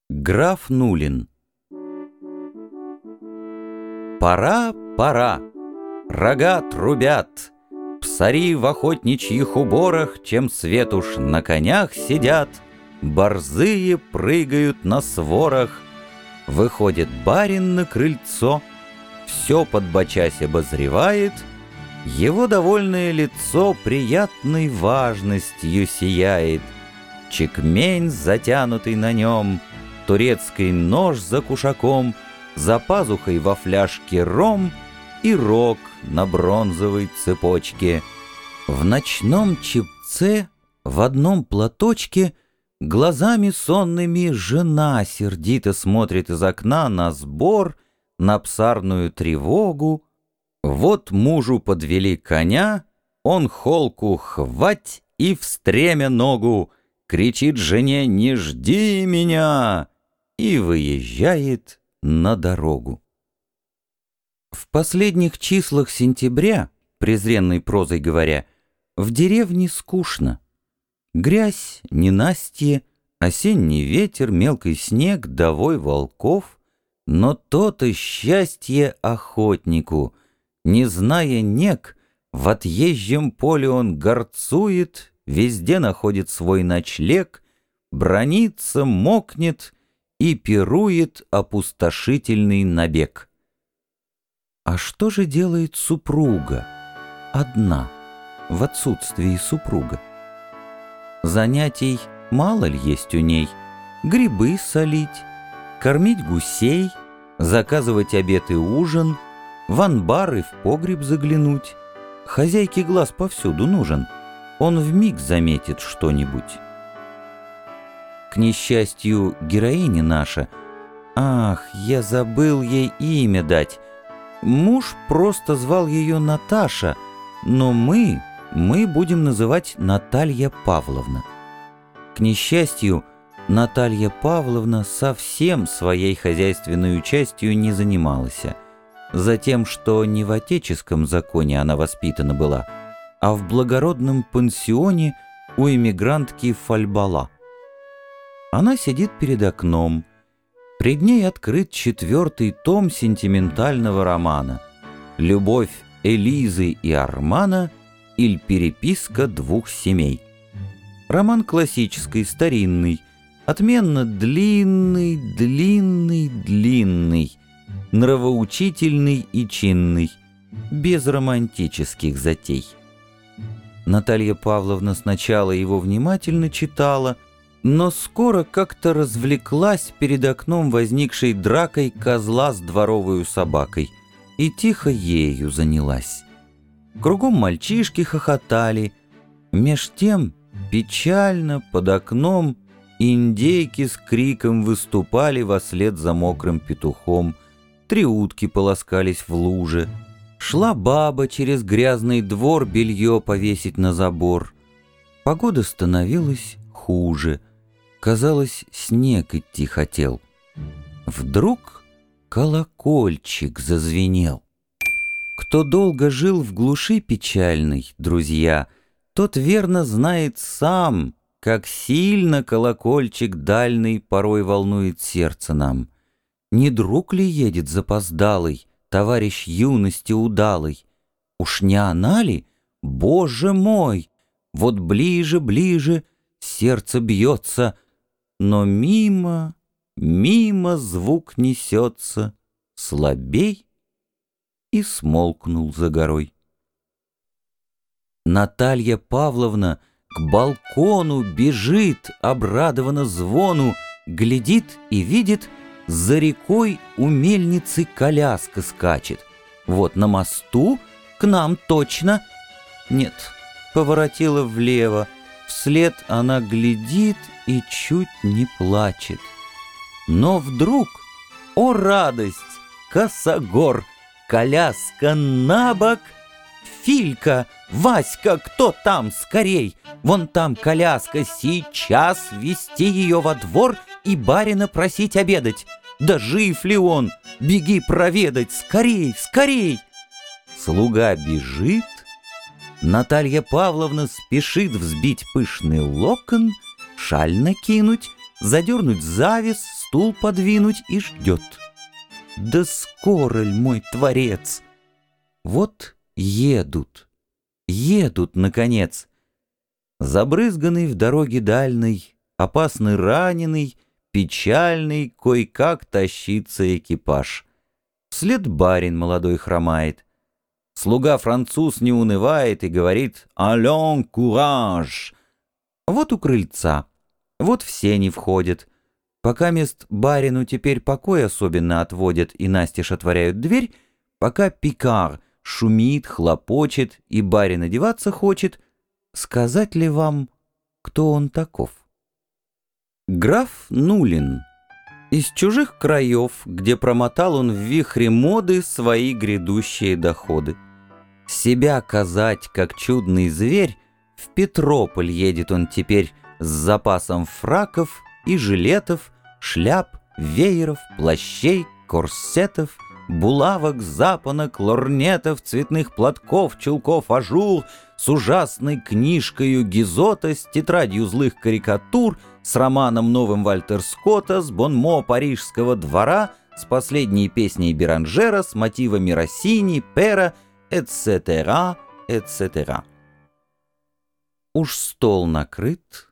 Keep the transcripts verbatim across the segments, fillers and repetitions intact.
Граф Нулин. Пора, пора, рога трубят, псари в охотничьих уборах, чем свет уж на конях сидят, борзые прыгают на сворах. Выходит барин на крыльцо, все подбочась обозревает, его довольное лицо приятной важностью сияет. Чекмень, затянутый на нем, турецкий нож за кушаком, за пазухой во фляжке ром и рог на бронзовой цепочке. В ночном чепце, в одном платочке, глазами сонными жена сердито смотрит из окна на сбор, на псарную тревогу. Вот мужу подвели коня, он холку хвать и в стремя ногу, кричит жене: «Не жди меня!» и выезжает на дорогу. В последних числах сентября, презренной прозой говоря, в деревне скучно. Грязь, ненастье, осенний ветер, мелкий снег, довой волков, но то-то счастье охотнику. Не зная нег, в отъезжем поле он горцует, везде находит свой ночлег, бранится, мокнет и пирует опустошительный набег. А что же делает супруга, одна, в отсутствии супруга? Занятий мало ли есть у ней: грибы солить, кормить гусей, заказывать обед и ужин, в анбар и в погреб заглянуть. Хозяйке глаз повсюду нужен, он вмиг заметит что-нибудь. К несчастью, героиня наша, ах, я забыл ей имя дать. Муж просто звал ее Наташа, но мы, мы будем называть Наталья Павловна. К несчастью, Наталья Павловна совсем своей хозяйственной частью не занималась, затем, что не в отеческом законе она воспитана была, а в благородном пансионе у эмигрантки Фальбала. Она сидит перед окном. Пред ней открыт четвертый том сентиментального романа «Любовь Элизы и Армана» или «Переписка двух семей». Роман классический, старинный, отменно длинный, длинный, длинный, нравоучительный и чинный, без романтических затей. Наталья Павловна сначала его внимательно читала, но скоро как-то развлеклась перед окном возникшей дракой козла с дворовую собакой и тихо ею занялась. Кругом мальчишки хохотали, меж тем печально под окном индейки с криком выступали вослед за мокрым петухом, три утки полоскались в луже, шла баба через грязный двор белье повесить на забор. Погода становилась хуже. Казалось, снег идти хотел. Вдруг колокольчик зазвенел. Кто долго жил в глуши печальной, друзья, тот верно знает сам, как сильно колокольчик дальний порой волнует сердце нам. Не друг ли едет запоздалый, товарищ юности удалый? Уж не она ли? Боже мой! Вот ближе, ближе, сердце бьется, но мимо, мимо звук несется, слабей, и смолкнул за горой. Наталья Павловна к балкону бежит, обрадованно звону, глядит и видит, за рекой у мельницы коляска скачет. Вот на мосту к нам точно. Нет, поворотила влево. Вслед она глядит и чуть не плачет. Но вдруг, о радость, косогор, коляска на бок. Филька, Васька, кто там, скорей? Вон там коляска, сейчас вести ее во двор и барина просить обедать. Да жив ли он? Беги проведать, скорей, скорей! Слуга бежит. Наталья Павловна спешит взбить пышный локон, шаль накинуть, задернуть завес, стул подвинуть и ждет. Да скоро ль, мой творец? Вот едут, едут, наконец. Забрызганный в дороге дальной, опасный раненый, печальный, кой-как тащится экипаж. Вслед барин молодой хромает. Слуга-француз не унывает и говорит «Allons, courage!». Вот у крыльца, вот в сени входят. Пока мест барину теперь покой особенно отводят и настежь отворяют дверь, пока пикар шумит, хлопочет и барин одеваться хочет, сказать ли вам, кто он таков? Граф Нулин. Из чужих краев, где промотал он в вихре моды свои грядущие доходы. Себя казать, как чудный зверь, в Петрополь едет он теперь с запасом фраков и жилетов, шляп, вееров, плащей, корсетов, булавок, запонок, лорнетов, цветных платков, чулков, ажур, с ужасной книжкою Гизота, с тетрадью злых карикатур, с романом новым Вальтер Скотта, с бонмо парижского двора, с последней песней Беранжера, с мотивами Россини, Пера, et cetera, et cetera. Уж стол накрыт.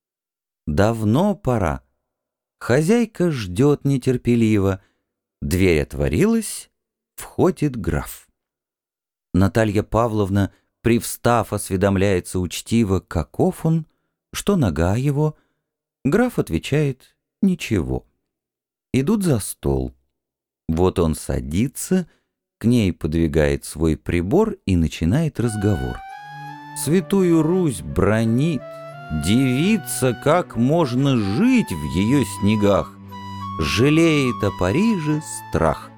Давно пора. Хозяйка ждет нетерпеливо. Дверь отворилась, входит граф. Наталья Павловна, привстав, осведомляется учтиво, каков он, что нога его. Граф отвечает «ничего». Идут за стол. Вот он садится, к ней подвигает свой прибор и начинает разговор. Святую Русь бранит, дивится, как можно жить в ее снегах. Жалеет о Париже страх.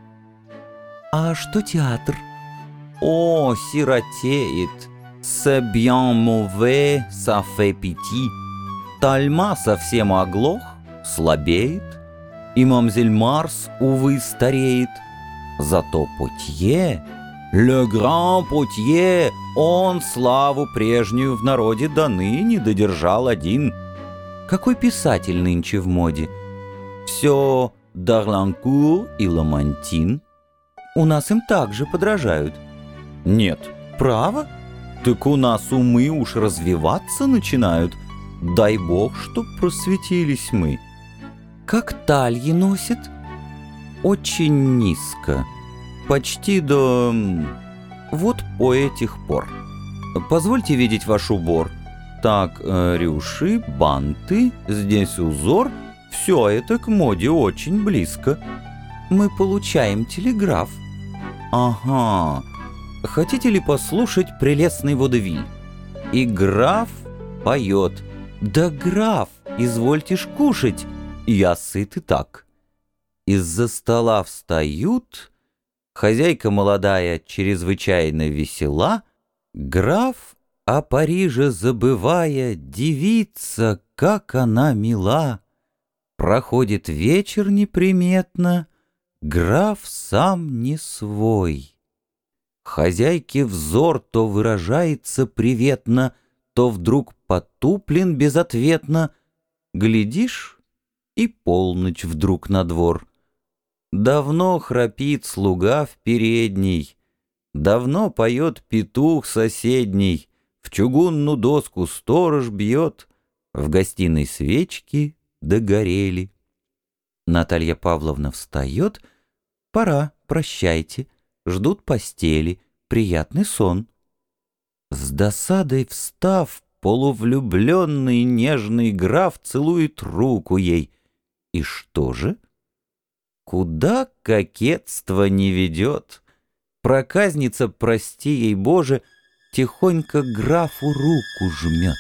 А что театр? О, сиротеет. C'est bien mauvais, ça fait pitié. Тальма совсем оглох, слабеет, и мамзель Марс, увы, стареет. Зато Потье, le grand Потье, он славу прежнюю в народе до ныне додержал один. Какой писатель нынче в моде? Все Дарланкур и Ламантин. У нас им также подражают. Нет, право? Так у нас умы уж развиваться начинают. Дай бог, чтоб просветились мы. Как тальи носят? Очень низко. Почти до... Вот по этих пор. Позвольте видеть ваш убор. Так, э, рюши, банты, здесь узор. Все это к моде очень близко. Мы получаем телеграф. Ага. Хотите ли послушать прелестный водевиль? И граф поет. Да, граф, извольте ж кушать. Я сыт и так. Из-за стола встают. Хозяйка молодая чрезвычайно весела. Граф, о Париже забывая, дивится, как она мила. Проходит вечер неприметно, граф сам не свой. Хозяйке взор то выражается приветно, то вдруг потуплен безответно. Глядишь, и полночь вдруг на двор. Давно храпит слуга в передней, давно поет петух соседний, в чугунную доску сторож бьет, в гостиной свечки догорели. Наталья Павловна встает. Пора, прощайте. Ждут постели. Приятный сон. С досадой встав, полувлюбленный нежный граф целует руку ей. И что же? Куда кокетство не ведет? Проказница, прости ей, Боже, тихонько графу руку жмет.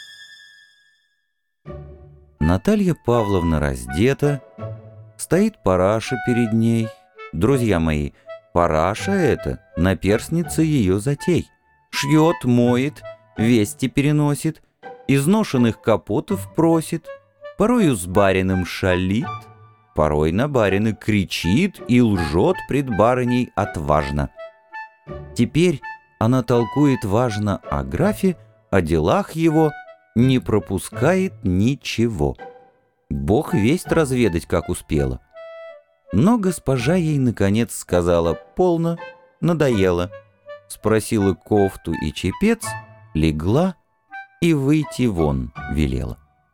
Наталья Павловна раздета, стоит Параша перед ней. Друзья мои, Параша это наперсница ее затей. Шьет, моет, вести переносит, изношенных капотов просит, порою с барином шалит, порой на барина кричит и лжет пред барыней отважно. Теперь она толкует важно о графе, о делах его, не пропускает ничего. Бог весть разведать, как успела. Но госпожа ей, наконец, сказала: «Полно, надоело». Спросила кофту и чепец, легла и выйти вон велела.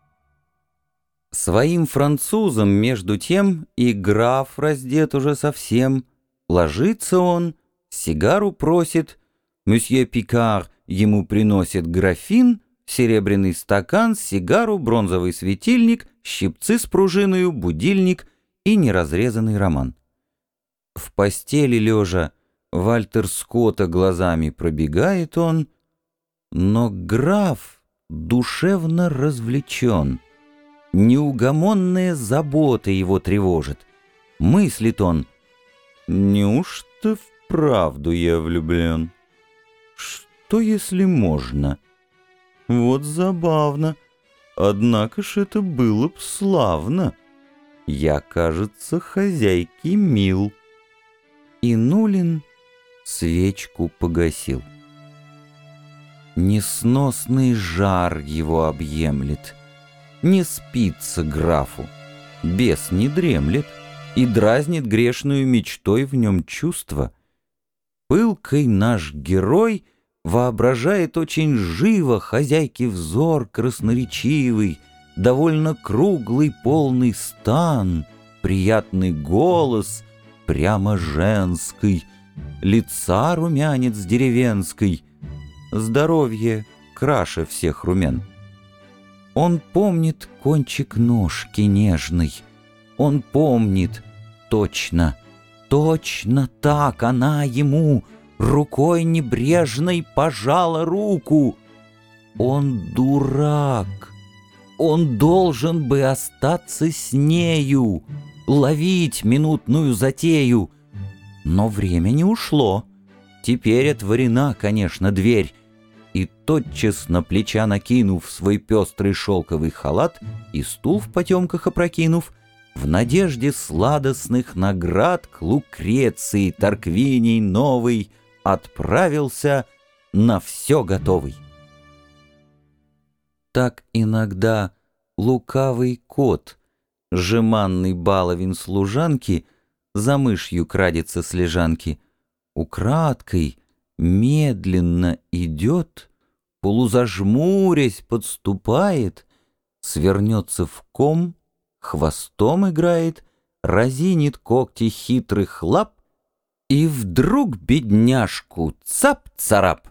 Своим французом, между тем, и граф раздет уже совсем. Ложится он, сигару просит, месье Пикар ему приносит графин, серебряный стакан, сигару, бронзовый светильник, щипцы с пружиною, будильник и неразрезанный роман. В постели лежа Вальтер Скотта глазами пробегает он, но граф душевно развлечен. Неугомонная забота его тревожит. Мыслит он: «Неужто вправду я влюблен? Что, если можно? Вот забавно. Однако ж это было б славно. Я, кажется, хозяйке мил». И Нулин свечку погасил. Несносный жар его объемлет. Не спится графу, бес не дремлет и дразнит грешную мечтой в нем чувство. Пылкой наш герой воображает очень живо хозяйки взор красноречивый, довольно круглый полный стан, приятный голос, прямо женский, лица румянец деревенской, здоровье краше всех румян. Он помнит кончик ножки нежный, он помнит, точно, точно так она ему рукой небрежной пожала руку. Он дурак, он должен бы остаться с нею, ловить минутную затею. Но время не ушло, теперь отворена, конечно, дверь, и тотчас на плеча накинув свой пестрый шелковый халат и стул в потемках опрокинув, в надежде сладостных наград к Лукреции Тарквиний новый отправился на все готовый. Так иногда лукавый кот, жеманный баловень служанки, за мышью крадется с лежанки, украдкой, медленно идет, полузажмурясь подступает, свернется в ком, хвостом играет, разинит когти хитрых лап и вдруг бедняжку цап-царап.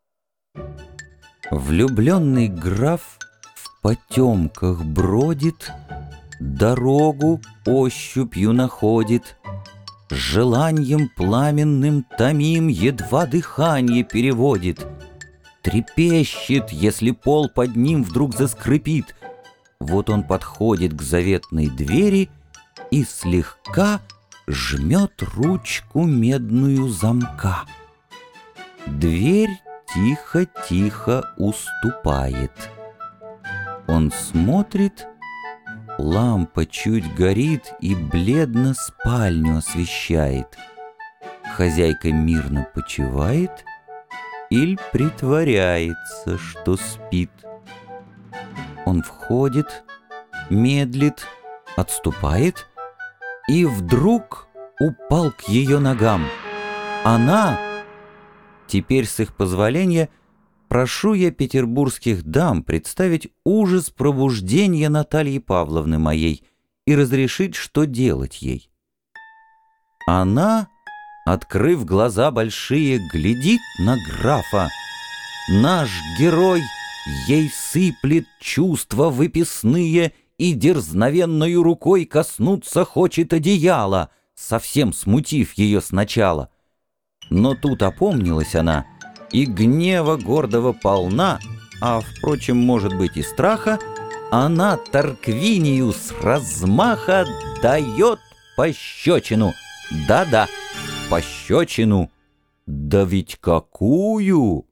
Влюбленный граф в потемках бродит, дорогу ощупью находит, желанием пламенным томим едва дыхание переводит, трепещет, если пол под ним вдруг заскрипит. Вот он подходит к заветной двери и слегка жмет ручку медную замка. Дверь тихо-тихо уступает. Он смотрит, лампа чуть горит и бледно спальню освещает. Хозяйка мирно почивает или притворяется, что спит. Он входит, медлит, отступает и вдруг упал к ее ногам. Она, теперь с их позволения, прошу я петербургских дам представить ужас пробуждения Натальи Павловны моей и разрешить, что делать ей. Она, открыв глаза большие, глядит на графа. Наш герой ей сыплет чувства выписные и дерзновенною рукой коснуться хочет одеяла, совсем смутив ее сначала. Но тут опомнилась она, и гнева гордого полна, а, впрочем, может быть и страха, она Тарквинию с размаха дает пощечину. Да-да, пощечину. Да ведь какую!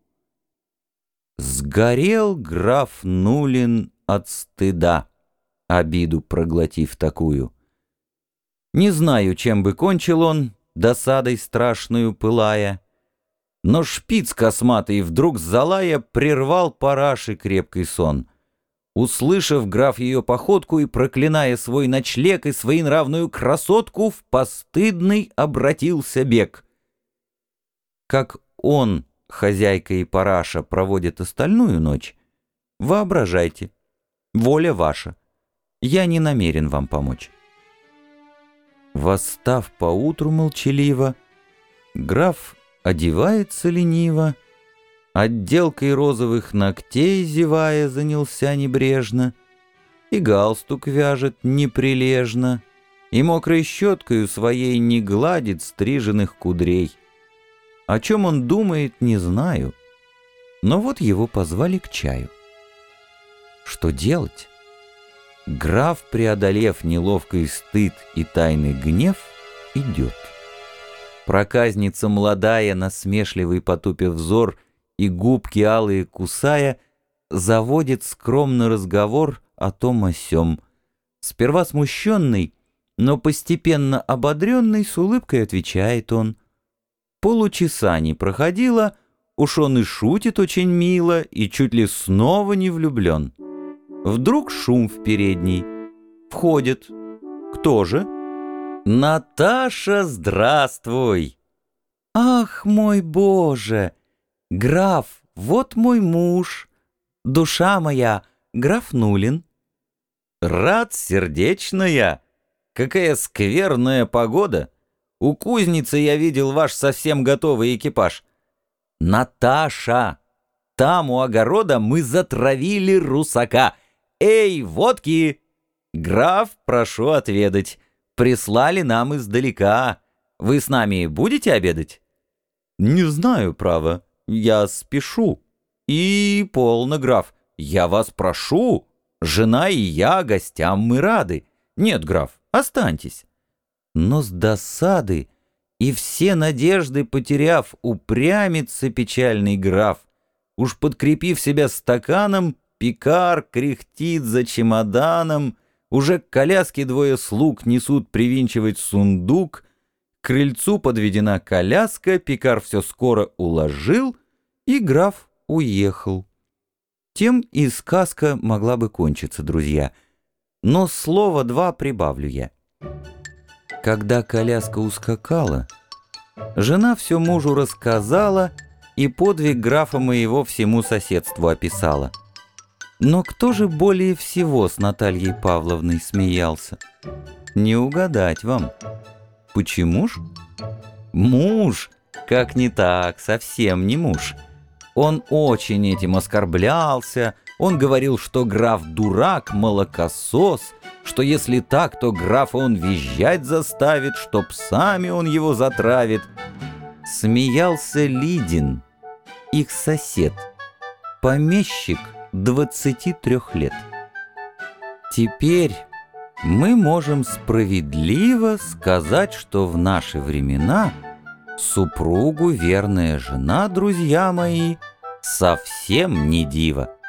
Сгорел граф Нулин от стыда, обиду проглотив такую. Не знаю, чем бы кончил он, досадой страшную пылая, но шпиц косматый вдруг залая прервал параши крепкий сон. Услышав граф ее походку и проклиная свой ночлег и своенравную красотку, в постыдный обратился бег. Как он, хозяйка и параша, проводит остальную ночь, воображайте, воля ваша, я не намерен вам помочь. Восстав поутру молчаливо, граф одевается лениво, отделкой розовых ногтей, зевая, занялся небрежно, и галстук вяжет неприлежно, и мокрой щеткою своей не гладит стриженных кудрей. О чем он думает, не знаю, но вот его позвали к чаю. Что делать? Граф, преодолев неловкий стыд и тайный гнев, идет. Проказница молодая, насмешливый потупив взор и губки алые кусая, заводит скромный разговор о том о сём. Сперва смущенный, но постепенно ободренный, с улыбкой отвечает он. Получаса не проходило, уж он и шутит очень мило, и чуть ли снова не влюблен. Вдруг шум в передней. Входит. Кто же? Наташа, здравствуй! Ах, мой Боже! Граф, вот мой муж. Душа моя, граф Нулин. Рад сердечная. Какая скверная погода. У кузницы я видел ваш совсем готовый экипаж. Наташа, там у огорода мы затравили русака. Эй, водки! Граф, прошу отведать. Прислали нам издалека. Вы с нами будете обедать? Не знаю, право. Я спешу. И полно, граф. Я вас прошу. Жена и я, гостям мы рады. Нет, граф, останьтесь. Но с досады и все надежды потеряв, упрямится печальный граф. Уж подкрепив себя стаканом, пекар кряхтит за чемоданом, уже к коляске двое слуг несут привинчивать сундук, к крыльцу подведена коляска, пекар все скоро уложил, и граф уехал. Тем и сказка могла бы кончиться, друзья, но слово два прибавлю я. Когда коляска ускакала, жена все мужу рассказала и подвиг графа моего всему соседству описала. Но кто же более всего с Натальей Павловной смеялся? Не угадать вам. Почему ж? Муж, как не так, совсем не муж. Он очень этим оскорблялся, он говорил, что граф дурак, молокосос, что если так, то графа он визжать заставит, что псами он его затравит. Смеялся Лидин, их сосед, помещик двадцати трех лет. Теперь мы можем справедливо сказать, что в наши времена супругу верная жена, друзья мои, совсем не дива.